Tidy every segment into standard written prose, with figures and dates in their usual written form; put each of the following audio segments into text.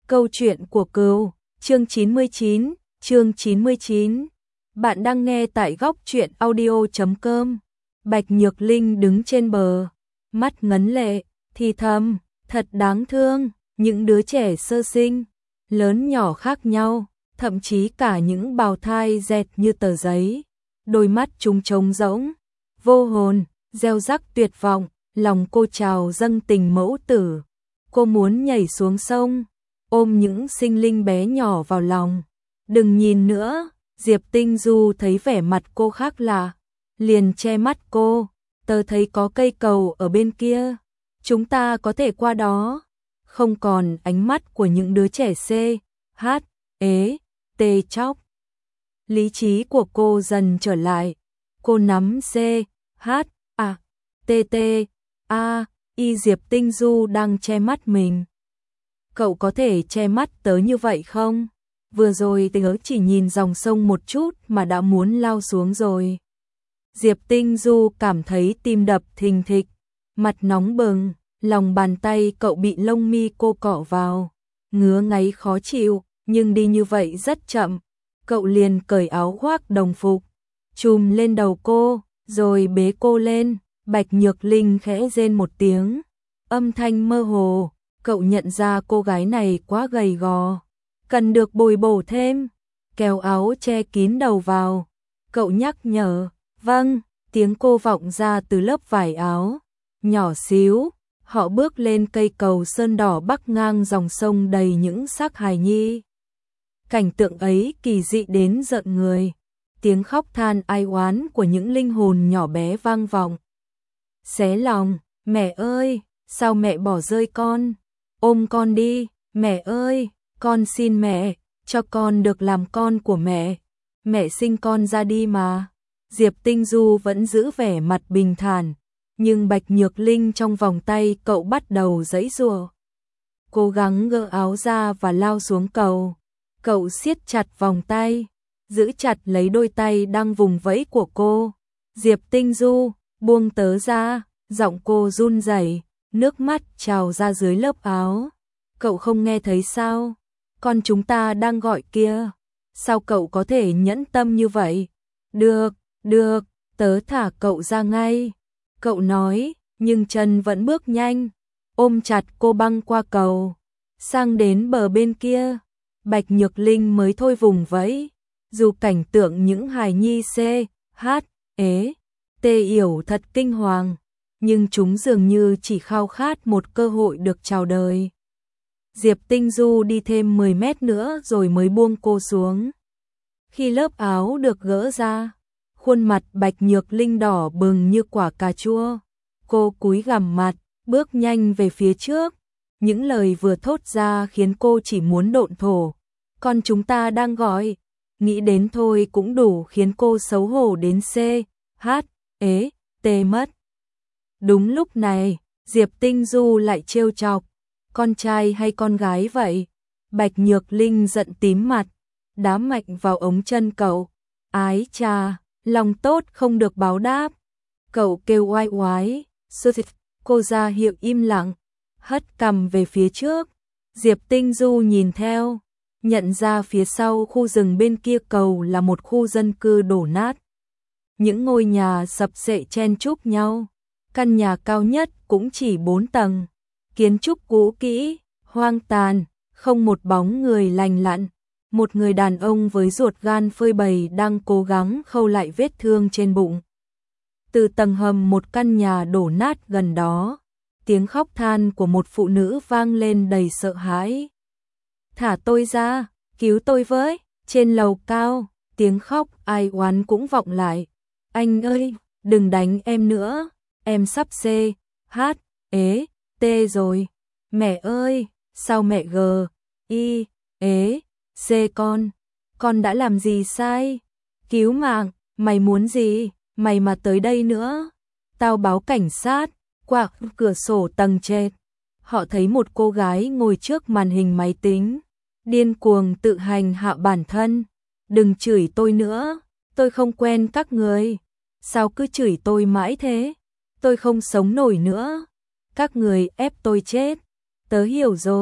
Câu chuyện của cừu, chương 99, chương 99. Bạn đang nghe tại góc truyện audio.com. Bạch Nhược Linh đứng trên bờ, mắt ngấn lệ, thì thầm, thật đáng thương, những đứa trẻ sơ sinh, lớn nhỏ khác nhau, thậm chí cả những bào thai dẹt như tờ giấy. Đôi mắt chúng trống rỗng, vô hồn, gieo rắc tuyệt vọng, lòng cô trào dâng tình mẫu tử. Cô muốn nhảy xuống sông, ôm những sinh linh bé nhỏ vào lòng. Đừng nhìn nữa, Diệp Tinh Du thấy vẻ mặt cô khác lạ, liền che mắt cô, tớ thấy có cây cầu ở bên kia, chúng ta có thể qua đó. Không còn ánh mắt của những đứa trẻ C, H, ế, T chóc. Lý trí của cô dần trở lại, cô nắm C, H, A, T, T, A, Y. Diệp Tinh Du đang che mắt mình. Cậu có thể che mắt tớ như vậy không? Vừa rồi tớ chỉ nhìn dòng sông một chút mà đã muốn lao xuống rồi. Diệp Tinh Du cảm thấy tim đập thình thịch, mặt nóng bừng, lòng bàn tay cậu bị lông mi cô cọ vào, ngứa ngáy khó chịu, nhưng đi như vậy rất chậm. Cậu liền cởi áo khoác đồng phục, chùm lên đầu cô, rồi bế cô lên. Bạch Nhược Linh khẽ rên một tiếng, âm thanh mơ hồ. Cậu nhận ra cô gái này quá gầy gò, cần được bồi bổ thêm, kéo áo che kín đầu vào. Cậu nhắc nhở, vâng, tiếng cô vọng ra từ lớp vải áo, nhỏ xíu. Họ bước lên cây cầu sơn đỏ bắc ngang dòng sông đầy những xác hài nhi. Cảnh tượng ấy kỳ dị đến rợn người, tiếng khóc than ai oán của những linh hồn nhỏ bé vang vọng. Xé lòng, mẹ ơi, sao mẹ bỏ rơi con? Ôm con đi, mẹ ơi, con xin mẹ, cho con được làm con của mẹ. Mẹ sinh con ra đi mà. Diệp Tinh Du vẫn giữ vẻ mặt bình thản, nhưng Bạch Nhược Linh trong vòng tay cậu bắt đầu giãy giụa. Cố gắng gỡ áo ra và lao xuống cầu. Cậu siết chặt vòng tay, giữ chặt lấy đôi tay đang vùng vẫy của cô. Diệp Tinh Du, buông tớ ra, giọng cô run rẩy, nước mắt trào ra dưới lớp áo. Cậu không nghe thấy sao? Con chúng ta đang gọi kia. Sao cậu có thể nhẫn tâm như vậy? Được, được, tớ thả cậu ra ngay. Cậu nói, nhưng chân vẫn bước nhanh, ôm chặt cô băng qua cầu, sang đến bờ bên kia. Bạch Nhược Linh mới thôi vùng vẫy, dù cảnh tượng những hài nhi C, H, ế, T yểu thật kinh hoàng, nhưng chúng dường như chỉ khao khát một cơ hội được chào đời. Diệp Tinh Du đi thêm 10 mét nữa rồi mới buông cô xuống. Khi lớp áo được gỡ ra, khuôn mặt Bạch Nhược Linh đỏ bừng như quả cà chua. Cô cúi gằm mặt, bước nhanh về phía trước. Những lời vừa thốt ra khiến cô chỉ muốn độn thổ. Con chúng ta đang gọi. Nghĩ đến thôi cũng đủ khiến cô xấu hổ đến C, H, ế, T mất. Đúng lúc này, Diệp Tinh Du lại trêu chọc. Con trai hay con gái vậy? Bạch Nhược Linh giận tím mặt, đá mạnh vào ống chân cậu. Ái chà, lòng tốt không được báo đáp. Cậu kêu oai oái, cô ra hiệu im lặng, hất cằm về phía trước. Diệp Tinh Du nhìn theo, nhận ra phía sau khu rừng bên kia cầu là một khu dân cư đổ nát. Những ngôi nhà sập xệ chen chúc nhau, căn nhà cao nhất cũng chỉ 4 tầng. Kiến trúc cũ kỹ, hoang tàn, không một bóng người lành lặn. Một người đàn ông với ruột gan phơi bày đang cố gắng khâu lại vết thương trên bụng. Từ tầng hầm một căn nhà đổ nát gần đó, tiếng khóc than của một phụ nữ vang lên đầy sợ hãi. Thả tôi ra, cứu tôi với. Trên lầu cao, tiếng khóc ai oán cũng vọng lại. Anh ơi, đừng đánh em nữa, em sắp C, H, ế, T rồi. Mẹ ơi, sao mẹ G, I, ế, C con đã làm gì sai? Cứu mạng, mày muốn gì? Mày mà tới đây nữa, tao báo cảnh sát. Qua cửa sổ tầng trệt, họ thấy một cô gái ngồi trước màn hình máy tính, điên cuồng tự hành hạ bản thân. Đừng chửi tôi nữa, tôi không quen các người. Sao cứ chửi tôi mãi thế? Tôi không sống nổi nữa. Các người ép tôi chết. Tớ hiểu rồi,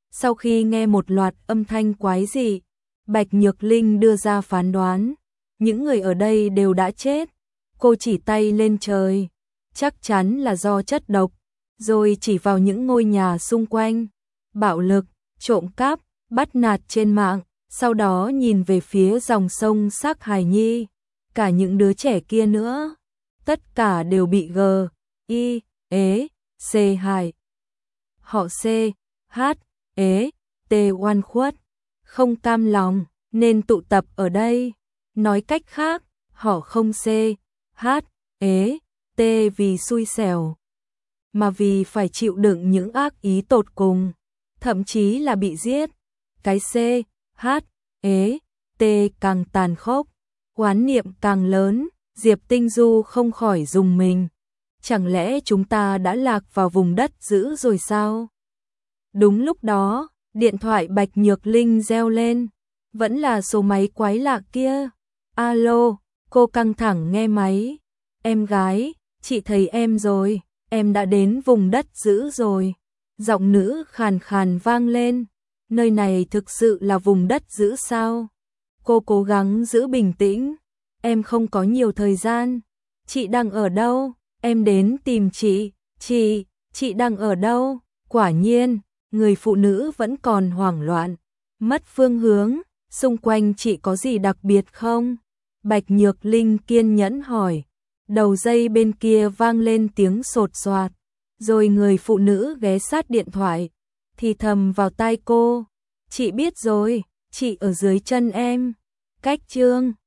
Sau khi nghe một loạt âm thanh quái dị, Bạch Nhược Linh đưa ra phán đoán, những người ở đây đều đã chết. Cô chỉ tay lên trời, chắc chắn là do chất độc, rồi chỉ vào những ngôi nhà xung quanh. Bạo lực, trộm cắp, bắt nạt trên mạng, sau đó nhìn về phía dòng sông Sắc Hài Nhi, cả những đứa trẻ kia nữa, tất cả đều bị G, I, ế, C hại. Họ C, H, ế, T oan khuất, không cam lòng, nên tụ tập ở đây. Nói cách khác, họ không C, H, ế, T vì xui xẻo, mà vì phải chịu đựng những ác ý tột cùng, thậm chí là bị giết. Cái C, H, ế, T càng tàn khốc, oán niệm càng lớn. Diệp Tinh Du không khỏi rùng mình. Chẳng lẽ chúng ta đã lạc vào vùng đất dữ rồi sao? Đúng lúc đó, điện thoại Bạch Nhược Linh reo lên. Vẫn là số máy quái lạ kia. Alo, cô căng thẳng nghe máy. Em gái, chị thấy em rồi, em đã đến vùng đất dữ rồi. Giọng nữ khàn khàn vang lên. Nơi này thực sự là vùng đất dữ sao? Cô cố gắng giữ bình tĩnh. Em không có nhiều thời gian. Chị đang ở đâu? Em đến tìm chị. Chị đang ở đâu? Quả nhiên, người phụ nữ vẫn còn hoảng loạn, mất phương hướng. Xung quanh chị có gì đặc biệt không? Bạch Nhược Linh kiên nhẫn hỏi. Đầu dây bên kia vang lên tiếng sột soạt, rồi người phụ nữ ghé sát điện thoại, thì thầm vào tai cô. Chị biết rồi, chị ở dưới chân em. Cách chương